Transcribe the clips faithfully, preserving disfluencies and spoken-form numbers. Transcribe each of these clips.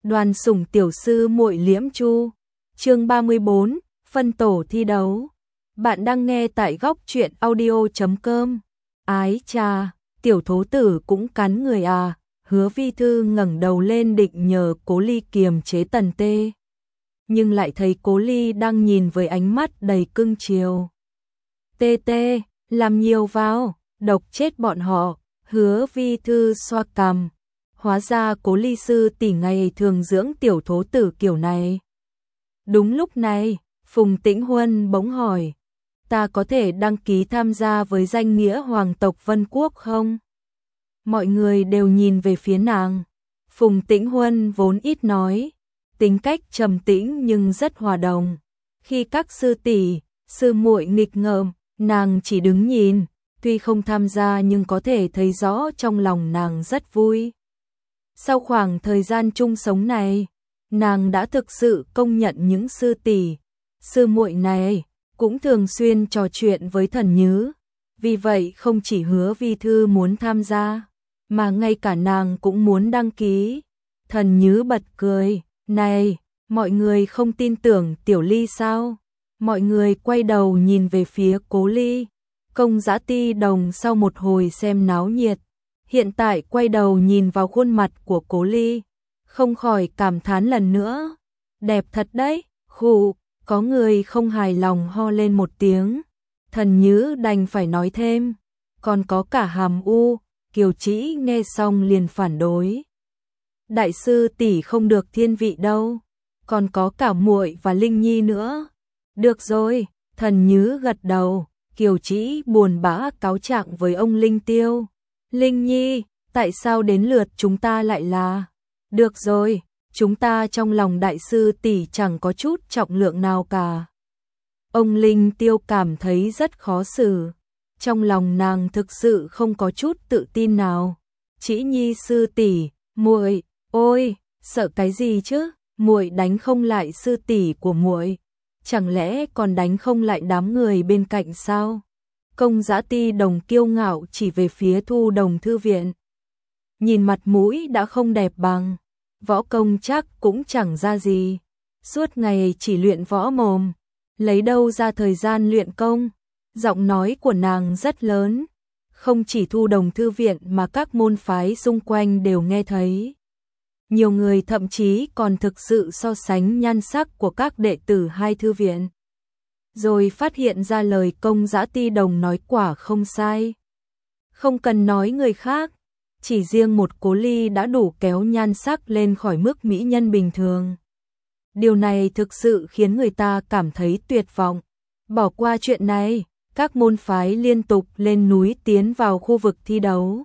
Đoàn sủng tiểu sư muội Liễm Chu. Chương ba mươi bốn, phân tổ thi đấu. Bạn đang nghe tại góc truyện audio chấm com. Ái chà, tiểu thố tử cũng cắn người à? Hứa Vi Thư ngẩng đầu lên định nhờ Cố Ly kiềm chế Tần Tê, nhưng lại thấy Cố Ly đang nhìn với ánh mắt đầy cưng chiều. Tê tê, làm nhiều vào, độc chết bọn họ. Hứa Vi Thư xoa cằm. Hóa ra Cố Ly sư tỷ ngày thường dưỡng tiểu thố tử kiểu này. Đúng lúc này, Phùng Tĩnh Huân bỗng hỏi, ta có thể đăng ký tham gia với danh nghĩa hoàng tộc Vân Quốc không? Mọi người đều nhìn về phía nàng. Phùng Tĩnh Huân vốn ít nói, tính cách trầm tĩnh nhưng rất hòa đồng. Khi các sư tỷ, sư muội nghịch ngợm, nàng chỉ đứng nhìn, tuy không tham gia nhưng có thể thấy rõ trong lòng nàng rất vui. Sau khoảng thời gian chung sống này, nàng đã thực sự công nhận những sư tỷ, sư muội này cũng thường xuyên trò chuyện với Thần Nhứ. Vì vậy không chỉ Hứa Vi Thư muốn tham gia, mà ngay cả nàng cũng muốn đăng ký. Thần Nhứ bật cười, này, mọi người không tin tưởng Tiểu Ly sao? Mọi người quay đầu nhìn về phía Cố Ly. Công Dã Ti Đồng sau một hồi xem náo nhiệt, hiện tại quay đầu nhìn vào khuôn mặt của Cố Ly, không khỏi cảm thán lần nữa. Đẹp thật đấy, khụ, có người không hài lòng ho lên một tiếng. Thần Nhứ đành phải nói thêm, còn có cả Hàm U. Kiều Trĩ nghe xong liền phản đối. Đại sư tỷ không được thiên vị đâu, còn có cả muội và Linh Nhi nữa. Được rồi, Thần Nhứ gật đầu. Kiều Trĩ buồn bã cáo trạng với ông Linh Tiêu. Linh Nhi, tại sao đến lượt chúng ta lại là? Được rồi, chúng ta trong lòng đại sư tỷ chẳng có chút trọng lượng nào cả. Ông Linh Tiêu cảm thấy rất khó xử. Trong lòng nàng thực sự không có chút tự tin nào. Trĩ Nhi sư tỷ, muội, ôi, sợ cái gì chứ? Muội đánh không lại sư tỷ của muội, chẳng lẽ còn đánh không lại đám người bên cạnh sao? Công Dã Ti Đồng kiêu ngạo chỉ về phía Thu Đồng thư viện. Nhìn mặt mũi đã không đẹp bằng, võ công chắc cũng chẳng ra gì. Suốt ngày chỉ luyện võ mồm, lấy đâu ra thời gian luyện công? Giọng nói của nàng rất lớn, không chỉ Thu Đồng thư viện mà các môn phái xung quanh đều nghe thấy. Nhiều người thậm chí còn thực sự so sánh nhan sắc của các đệ tử hai thư viện, rồi phát hiện ra lời Công Dã Ti Đồng nói quả không sai. Không cần nói người khác, chỉ riêng một Cố Ly đã đủ kéo nhan sắc lên khỏi mức mỹ nhân bình thường. Điều này thực sự khiến người ta cảm thấy tuyệt vọng. Bỏ qua chuyện này, các môn phái liên tục lên núi tiến vào khu vực thi đấu.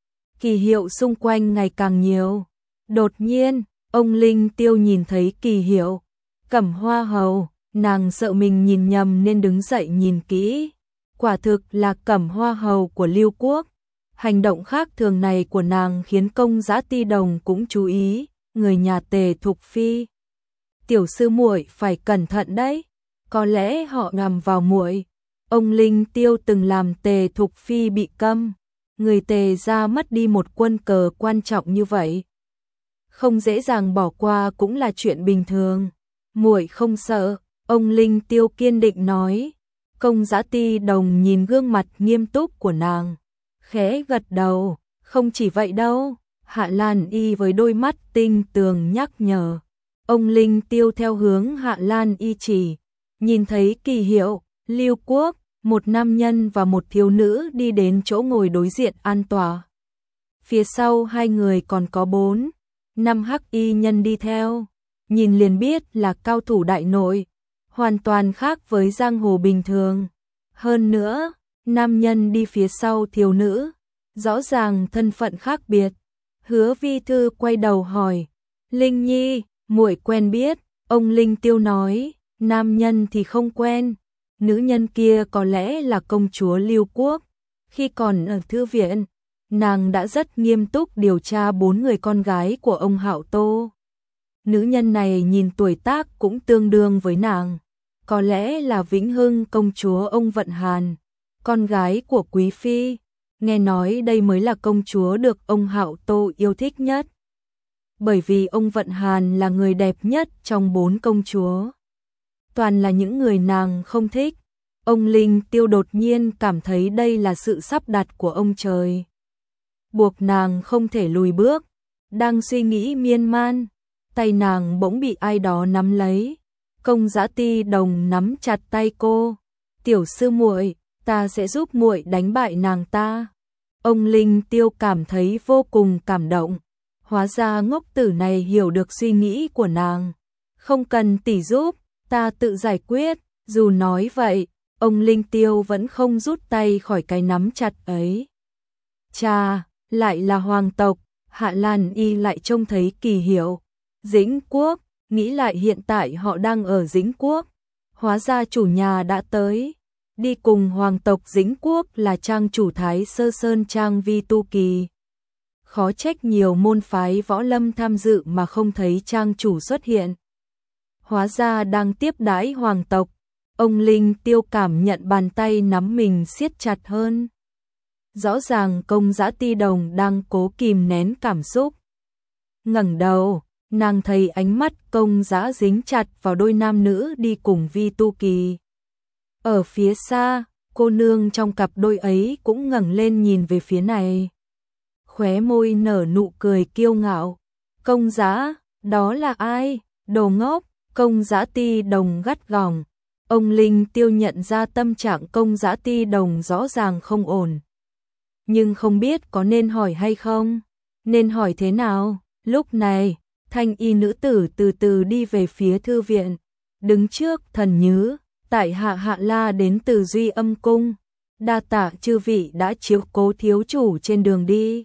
Kỳ hiệu xung quanh ngày càng nhiều. Đột nhiên, ông Linh Tiêu nhìn thấy kỳ hiệu Cẩm Hoa Hầu, nàng sợ mình nhìn nhầm nên đứng dậy nhìn kỹ. Quả thực là Cẩm Hoa Hầu của Lưu Quốc. Hành động khác thường này của nàng khiến Công Dã Ti Đồng cũng chú ý, người nhà Tề Thục Phi. Tiểu sư muội phải cẩn thận đấy, có lẽ họ ngầm vào muội. Ông Linh Tiêu từng làm Tề Thục Phi bị câm, người Tề gia mất đi một quân cờ quan trọng như vậy, không dễ dàng bỏ qua cũng là chuyện bình thường. Muội không sợ, ông Linh Tiêu kiên định nói. Công Dã Ti Đồng nhìn gương mặt nghiêm túc của nàng, khẽ gật đầu. Không chỉ vậy đâu, Hạ Lan Y với đôi mắt tinh tường nhắc nhở. Ông Linh Tiêu theo hướng Hạ Lan Y chỉ, nhìn thấy kỳ hiệu Lưu Quốc, một nam nhân và một thiếu nữ đi đến chỗ ngồi đối diện an tòa. Phía sau hai người còn có bốn, năm hắc y nhân đi theo, nhìn liền biết là cao thủ đại nội, hoàn toàn khác với giang hồ bình thường. Hơn nữa, nam nhân đi phía sau thiếu nữ, rõ ràng thân phận khác biệt. Hứa Vi Thư quay đầu hỏi, Linh Nhi, muội quen biết? Ông Linh Tiêu nói, nam nhân thì không quen, nữ nhân kia có lẽ là công chúa Lưu Quốc. Khi còn ở thư viện, nàng đã rất nghiêm túc điều tra bốn người con gái của ông Hạo Tô. Nữ nhân này nhìn tuổi tác cũng tương đương với nàng, có lẽ là Vĩnh Hưng công chúa ông Vận Hàn, con gái của quý phi. Nghe nói đây mới là công chúa được ông Hạo Tô yêu thích nhất. bởi vì ông Vận Hàn là người đẹp nhất trong bốn công chúa. Toàn là những người nàng không thích. Ông Linh Tiêu đột nhiên cảm thấy đây là sự sắp đặt của ông trời, buộc nàng không thể lùi bước. Đang suy nghĩ miên man, tay nàng bỗng bị ai đó nắm lấy. Công Dã Ti Đồng nắm chặt tay cô. "Tiểu sư muội, ta sẽ giúp muội đánh bại nàng ta." Ông Linh Tiêu cảm thấy vô cùng cảm động. Hóa ra ngốc tử này hiểu được suy nghĩ của nàng. "Không cần tỷ giúp, ta tự giải quyết." Dù nói vậy, ông Linh Tiêu vẫn không rút tay khỏi cái nắm chặt ấy. Chà, lại là hoàng tộc. Hạ Lan Y lại trông thấy kỳ hiệu. Dĩnh Quốc, nghĩ lại hiện tại họ đang ở Dĩnh Quốc. Hóa ra chủ nhà đã tới. Đi cùng hoàng tộc Dĩnh Quốc là trang chủ Thái Sơ Sơn Trang Vi Tu Kỳ. Khó trách nhiều môn phái võ lâm tham dự mà không thấy trang chủ xuất hiện. Hóa ra đang tiếp đãi hoàng tộc. Ông Linh Tiêu cảm nhận bàn tay nắm mình siết chặt hơn. Rõ ràng Công Dã Ti Đồng đang cố kìm nén cảm xúc. Ngẩng đầu, nàng thấy ánh mắt Công Dã dính chặt vào đôi nam nữ đi cùng Vi Tu Kỳ. Ở phía xa, cô nương trong cặp đôi ấy cũng ngẩng lên nhìn về phía này. Khóe môi nở nụ cười kiêu ngạo. "Công Dã, đó là ai? Đồ ngốc!" Công Dã Ti Đồng gắt gỏng. Ông Linh Tiêu nhận ra tâm trạng Công Dã Ti Đồng rõ ràng không ổn. Nhưng không biết có nên hỏi hay không? Nên hỏi thế nào? Lúc này, thanh y nữ tử từ từ đi về phía thư viện. Đứng trước Thần Nhứ, tại hạ Hạ La đến từ Duy Âm Cung. Đa tạ chư vị đã chiếu cố thiếu chủ trên đường đi.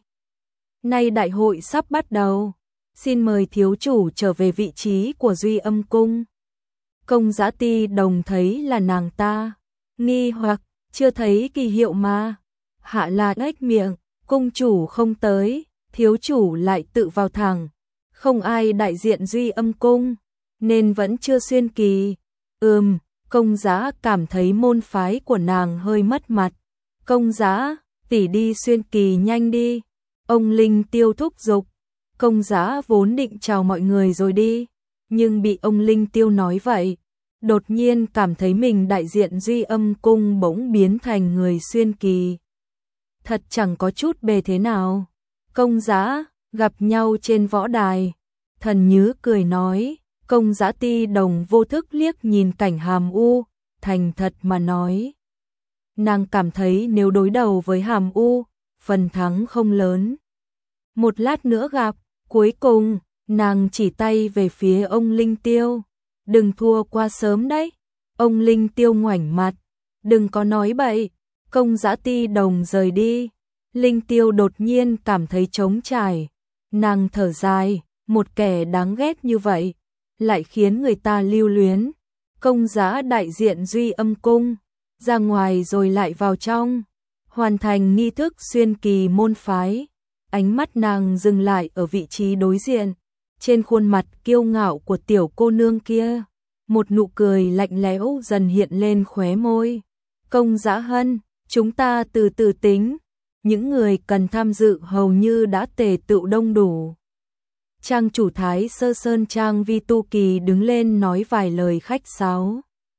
Nay đại hội sắp bắt đầu. Xin mời thiếu chủ trở về vị trí của Duy Âm Cung. Công Dã Ti Đồng thấy là nàng ta. Nghi hoặc, chưa thấy kỳ hiệu mà. Hạ La ếch miệng, cung chủ không tới, thiếu chủ lại tự vào thẳng. Không ai đại diện Duy Âm Cung, nên vẫn chưa xuyên kỳ. Ừm, Công Dã cảm thấy môn phái của nàng hơi mất mặt. Công Dã, tỷ đi xuyên kỳ nhanh đi. Ông Linh Tiêu thúc giục. Công Dã vốn định chào mọi người rồi đi, nhưng bị ông Linh Tiêu nói vậy, đột nhiên cảm thấy mình đại diện Duy Âm Cung bỗng biến thành người xuyên kỳ. Thật chẳng có chút bề thế nào. Công Dã, gặp nhau trên võ đài. Thần Nhứ cười nói. Công Dã Ti Đồng vô thức liếc nhìn Cảnh Hàm U, thành thật mà nói. Nàng cảm thấy nếu đối đầu với Hàm U, phần thắng không lớn. Một lát nữa gặp, cuối cùng, nàng chỉ tay về phía ông Linh Tiêu. Đừng thua qua sớm đấy. Ông Linh Tiêu ngoảnh mặt. Đừng có nói bậy. Công Dã Ti Đồng rời đi. Linh Tiêu đột nhiên cảm thấy trống trải. Nàng thở dài, một kẻ đáng ghét như vậy, lại khiến người ta lưu luyến. Công Dã đại diện Duy Âm Cung, ra ngoài rồi lại vào trong, hoàn thành nghi thức xuyên kỳ môn phái. Ánh mắt nàng dừng lại ở vị trí đối diện, trên khuôn mặt kiêu ngạo của tiểu cô nương kia, một nụ cười lạnh lẽo dần hiện lên khóe môi. Công Dã Hân, chúng ta từ từ tính. Những người cần tham dự hầu như đã tề tựu đông đủ. Trang chủ Thái Sơ Sơn Trang Vi Tu Kỳ đứng lên nói vài lời khách sáo.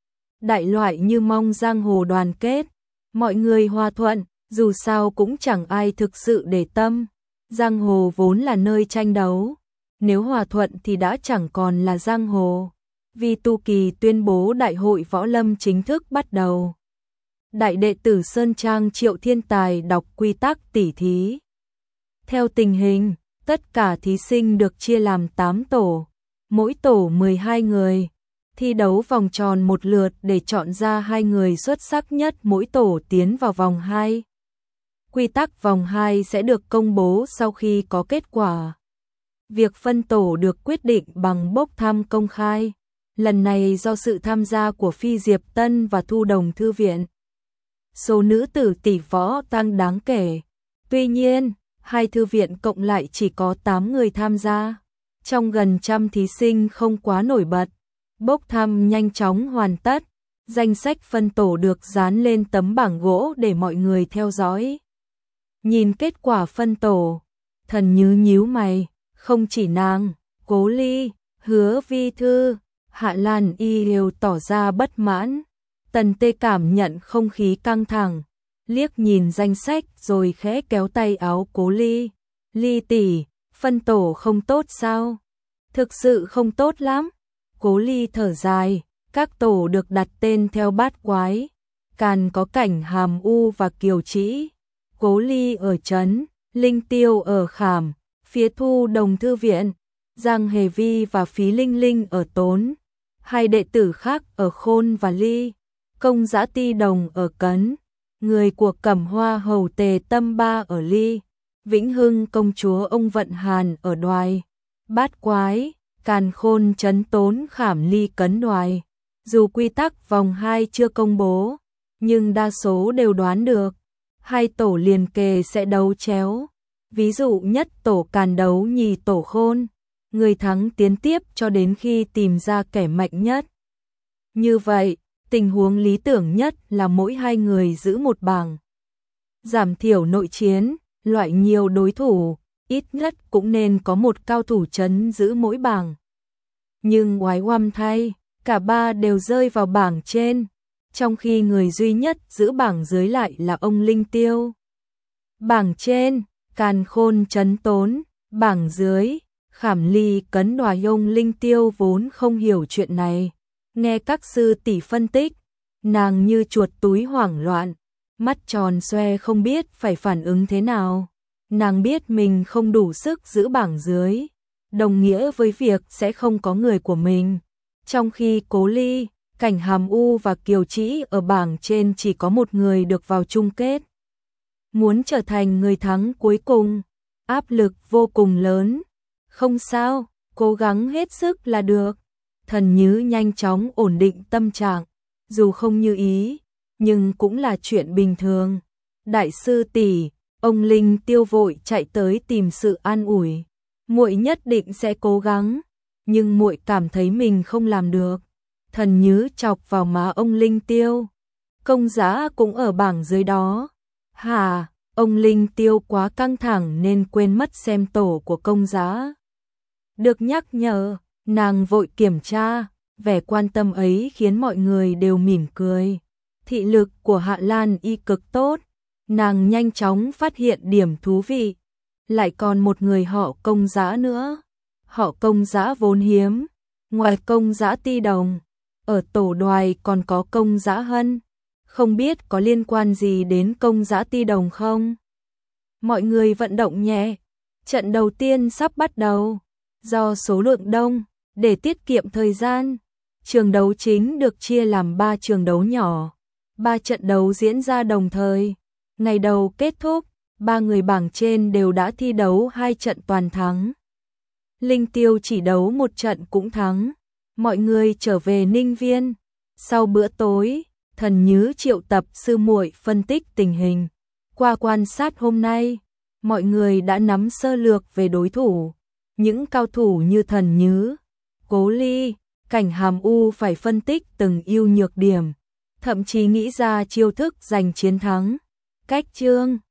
Đại loại như mong giang hồ đoàn kết, mọi người hòa thuận, dù sao cũng chẳng ai thực sự để tâm. Giang hồ vốn là nơi tranh đấu, nếu hòa thuận thì đã chẳng còn là giang hồ. Vi Tu Kỳ tuyên bố đại hội võ lâm chính thức bắt đầu. Đại đệ tử Sơn Trang Triệu Thiên Tài đọc quy tắc tỉ thí. Theo tình hình, tất cả thí sinh được chia làm tám tổ, mỗi tổ mười hai người, thi đấu vòng tròn một lượt để chọn ra hai người xuất sắc nhất mỗi tổ tiến vào vòng hai. Quy tắc vòng hai sẽ được công bố sau khi có kết quả. Việc phân tổ được quyết định bằng bốc thăm công khai, lần này do sự tham gia của Phi Diệp Tân và Thu Đồng Thư Viện. Số nữ tử tỷ võ tăng đáng kể. Tuy nhiên, hai thư viện cộng lại chỉ có tám người tham gia. Trong gần trăm thí sinh không quá nổi bật. Bốc thăm nhanh chóng hoàn tất. Danh sách phân tổ được dán lên tấm bảng gỗ để mọi người theo dõi. Nhìn kết quả phân tổ, Thần Nhứ nhíu mày, Không chỉ nàng, Cố Ly, Hứa Vi Thư, Hạ Lan Y đều tỏ ra bất mãn. Tần Tê cảm nhận không khí căng thẳng, liếc nhìn danh sách rồi khẽ kéo tay áo Cố Ly. Ly tỷ, phân tổ không tốt sao? Thực sự không tốt lắm. Cố Ly thở dài, các tổ được đặt tên theo bát quái. Càn có Cảnh Hàm U và Kiều Trĩ. Cố Ly ở Trấn, Linh Tiêu ở Khảm, Phía Thu Đồng Thư Viện, Giang Hề Vi và Phí Linh Linh ở Tốn. Hai đệ tử khác ở Khôn và Ly. Công Giã Ti Đồng ở Cấn. Người của Cẩm Hoa Hầu Tề Tâm Ba ở Ly. Vĩnh Hưng công chúa ông Vận Hàn ở Đoài. Bát quái, Càn Khôn Trấn Tốn Khảm Ly Cấn Đoài. Dù quy tắc vòng hai chưa công bố, nhưng đa số đều đoán được. Hai tổ liền kề sẽ đấu chéo. Ví dụ nhất tổ Càn đấu nhì tổ Khôn. Người thắng tiến tiếp cho đến khi tìm ra kẻ mạnh nhất. Như vậy, tình huống lý tưởng nhất là mỗi hai người giữ một bảng. Giảm thiểu nội chiến, loại nhiều đối thủ, ít nhất cũng nên có một cao thủ trấn giữ mỗi bảng. Nhưng oái oăm thay, cả ba đều rơi vào bảng trên, trong khi người duy nhất giữ bảng dưới lại là ông Linh Tiêu. Bảng trên, Càn Khôn Trấn Tốn, bảng dưới, Khảm Ly Cấn Đoài. Ông Linh Tiêu vốn không hiểu chuyện này, nghe các sư tỷ phân tích, nàng như chuột túi hoảng loạn, mắt tròn xoe không biết phải phản ứng thế nào. Nàng biết mình không đủ sức giữ bảng dưới, đồng nghĩa với việc sẽ không có người của mình. Trong khi Cố Ly, Cảnh Hàm U và Kiều Trĩ ở bảng trên chỉ có một người được vào chung kết. Muốn trở thành người thắng cuối cùng, áp lực vô cùng lớn. Không sao, cố gắng hết sức là được. Thần Nhứ nhanh chóng ổn định tâm trạng, dù không như ý, nhưng cũng là chuyện bình thường. Đại sư tỷ, ông Linh Tiêu vội chạy tới tìm sự an ủi. Muội nhất định sẽ cố gắng, nhưng muội cảm thấy mình không làm được. Thần Nhứ chọc vào má ông Linh Tiêu. Công Giã cũng ở bảng dưới đó. Hả, ông Linh Tiêu quá căng thẳng nên quên mất xem tổ của Công Giã. Được nhắc nhở, nàng vội kiểm tra, vẻ quan tâm ấy khiến mọi người đều mỉm cười. Thị lực của Hạ Lan Y cực tốt, nàng nhanh chóng phát hiện điểm thú vị. Lại còn một người họ Công Giã nữa. Họ Công Giã vốn hiếm, ngoài Công Giã Ti Đồng, ở tổ Đoài còn có Công Giã Hân. Không biết có liên quan gì đến Công Giã Ti Đồng không? Mọi người vận động nhẹ, trận đầu tiên sắp bắt đầu. Do số lượng đông, để tiết kiệm thời gian, trường đấu chính được chia làm ba trường đấu nhỏ. Ba trận đấu diễn ra đồng thời. Ngày đầu kết thúc, ba người bảng trên đều đã thi đấu hai trận toàn thắng. Linh Tiêu chỉ đấu một trận cũng thắng. Mọi người trở về Ninh Viên. Sau bữa tối, Thần Nhứ triệu tập sư muội phân tích tình hình. Qua quan sát hôm nay, mọi người đã nắm sơ lược về đối thủ. Những cao thủ như Thần Nhứ, Cố Ly, Cảnh Hàm U phải phân tích từng ưu nhược điểm, thậm chí nghĩ ra chiêu thức giành chiến thắng. Cách chương